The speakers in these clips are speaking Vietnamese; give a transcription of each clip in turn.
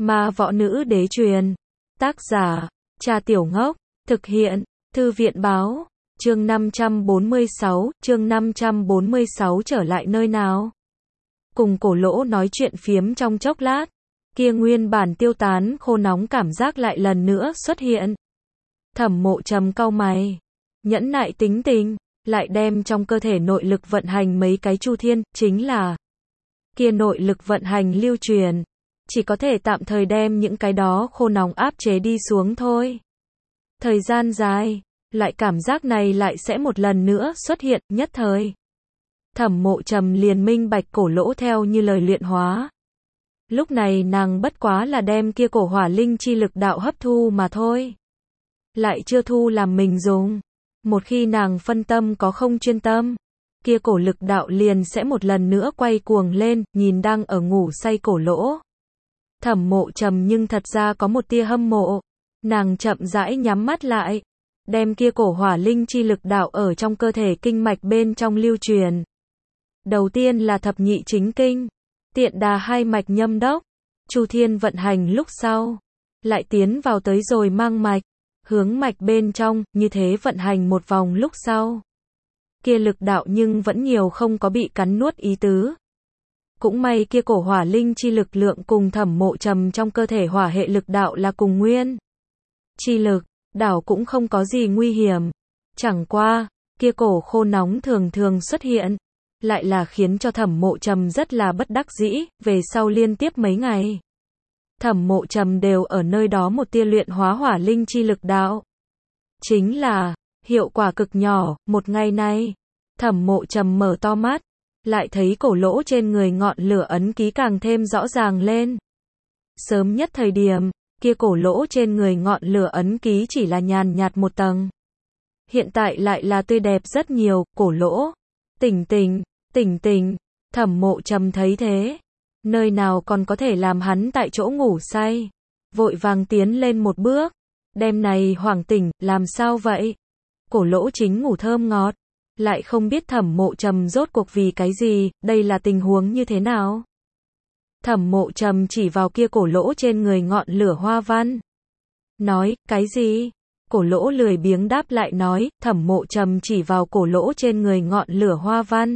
Ma Võ Nữ Đế Truyền. Tác giả, Cha Tiểu Ngốc. Thực hiện, Thư viện báo. Chương 546 trở lại nơi nào? Cùng Cổ Lỗ nói chuyện phiếm trong chốc lát, kia nguyên bản tiêu tán khô nóng cảm giác lại lần nữa xuất hiện. Thẩm Mộ Trầm cau mày, nhẫn nại tính tình, lại đem trong cơ thể nội lực vận hành mấy cái chu thiên, chính là kia nội lực vận hành lưu truyền, chỉ có thể tạm thời đem những cái đó khô nóng áp chế đi xuống thôi. Thời gian dài, lại cảm giác này lại sẽ một lần nữa xuất hiện, nhất thời. Thẩm Mộ Trầm liền minh bạch Cổ Lỗ theo như lời luyện hóa. Lúc này nàng bất quá là đem kia cổ hỏa linh chi lực đạo hấp thu mà thôi. Lại chưa thu làm mình dùng. Một khi nàng phân tâm có không chuyên tâm, kia cổ lực đạo liền sẽ một lần nữa quay cuồng lên, nhìn đang ở ngủ say Cổ Lỗ. Thẩm Mộ Trầm nhưng thật ra có một tia hâm mộ. Nàng chậm rãi nhắm mắt lại, đem kia cổ hỏa linh chi lực đạo ở trong cơ thể kinh mạch bên trong lưu truyền. Đầu tiên là thập nhị chính kinh, tiện đà hai mạch nhâm đốc, chu thiên vận hành lúc sau, lại tiến vào tới rồi mang mạch, hướng mạch bên trong, như thế vận hành một vòng lúc sau. Kia lực đạo nhưng vẫn nhiều không có bị cắn nuốt ý tứ. Cũng may kia cổ hỏa linh chi lực lượng cùng Thẩm Mộ Trầm trong cơ thể hỏa hệ lực đạo là cùng nguyên. Chi lực, đảo cũng không có gì nguy hiểm. Chẳng qua, kia cổ khô nóng thường thường xuất hiện, lại là khiến cho Thẩm Mộ Trầm rất là bất đắc dĩ, về sau liên tiếp mấy ngày. Thẩm Mộ Trầm đều ở nơi đó một tia luyện hóa hỏa linh chi lực đạo. Chính là, hiệu quả cực nhỏ, một ngày nay, Thẩm Mộ Trầm mở to mắt, lại thấy Cổ Lỗ trên người ngọn lửa ấn ký càng thêm rõ ràng lên. Sớm nhất thời điểm, kia Cổ Lỗ trên người ngọn lửa ấn ký chỉ là nhàn nhạt một tầng. Hiện tại lại là tươi đẹp rất nhiều, Cổ Lỗ. Tỉnh tỉnh, Thẩm Mộ Trầm thấy thế. Nơi nào còn có thể làm hắn tại chỗ ngủ say. Vội vàng tiến lên một bước. Đêm này hoảng tỉnh, làm sao vậy? Cổ Lỗ chính ngủ thơm ngọt. Lại không biết Thẩm Mộ Trầm rốt cuộc vì cái gì, đây là tình huống như thế nào? Thẩm Mộ Trầm chỉ vào kia Cổ Lỗ trên người ngọn lửa hoa văn. Nói, cái gì? Cổ Lỗ lười biếng đáp lại nói, Thẩm Mộ Trầm chỉ vào Cổ Lỗ trên người ngọn lửa hoa văn.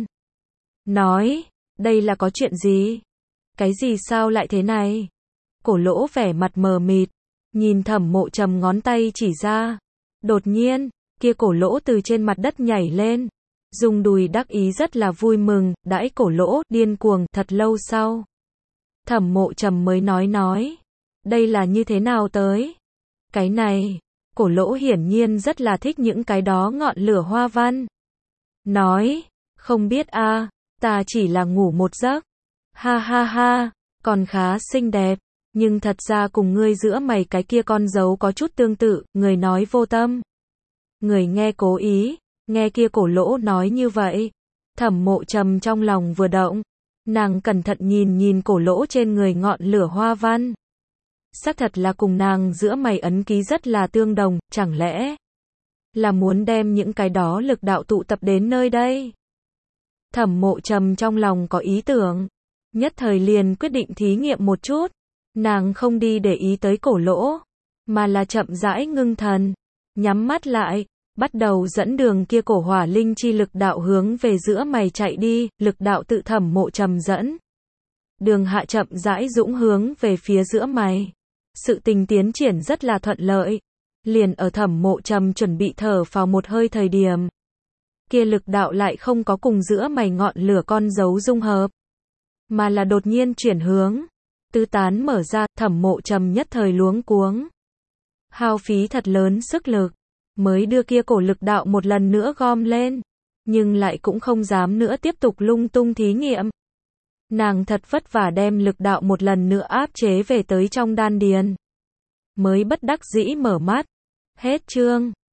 Nói, đây là có chuyện gì? Cái gì sao lại thế này? Cổ Lỗ vẻ mặt mờ mịt, nhìn Thẩm Mộ Trầm ngón tay chỉ ra. Đột nhiên, kia Cổ Lỗ từ trên mặt đất nhảy lên, dùng đùi đắc ý rất là vui mừng, đãi Cổ Lỗ điên cuồng thật lâu sau. Thẩm Mộ Trầm mới nói, đây là như thế nào tới? Cái này, Cổ Lỗ hiển nhiên rất là thích những cái đó ngọn lửa hoa văn. Nói, không biết a, ta chỉ là ngủ một giấc. Ha ha ha, còn khá xinh đẹp, nhưng thật ra cùng ngươi giữa mày cái kia con dấu có chút tương tự, người nói vô tâm. Người nghe cố ý, nghe kia Cổ Lỗ nói như vậy. Thẩm Mộ Trầm trong lòng vừa động, nàng cẩn thận nhìn Cổ Lỗ trên người ngọn lửa hoa văn. Xác thật là cùng nàng giữa mày ấn ký rất là tương đồng, chẳng lẽ là muốn đem những cái đó lực đạo tụ tập đến nơi đây? Thẩm Mộ Trầm trong lòng có ý tưởng, nhất thời liền quyết định thí nghiệm một chút. Nàng không đi để ý tới Cổ Lỗ, mà là chậm rãi ngưng thần, nhắm mắt lại, bắt đầu dẫn đường kia cổ hỏa linh chi lực đạo hướng về giữa mày chạy đi, lực đạo tự Thẩm Mộ Trầm dẫn. Đường hạ chậm rãi dũng hướng về phía giữa mày. Sự tình tiến triển rất là thuận lợi. Liền ở Thẩm Mộ Trầm chuẩn bị thở phào một hơi thời điểm, kia lực đạo lại không có cùng giữa mày ngọn lửa con dấu dung hợp, mà là đột nhiên chuyển hướng, tứ tán mở ra. Thẩm Mộ Trầm nhất thời luống cuống, hao phí thật lớn sức lực, mới đưa kia cổ lực đạo một lần nữa gom lên, nhưng lại cũng không dám nữa tiếp tục lung tung thí nghiệm. Nàng thật vất vả đem lực đạo một lần nữa áp chế về tới trong đan điền, mới bất đắc dĩ mở mắt. Hết chương.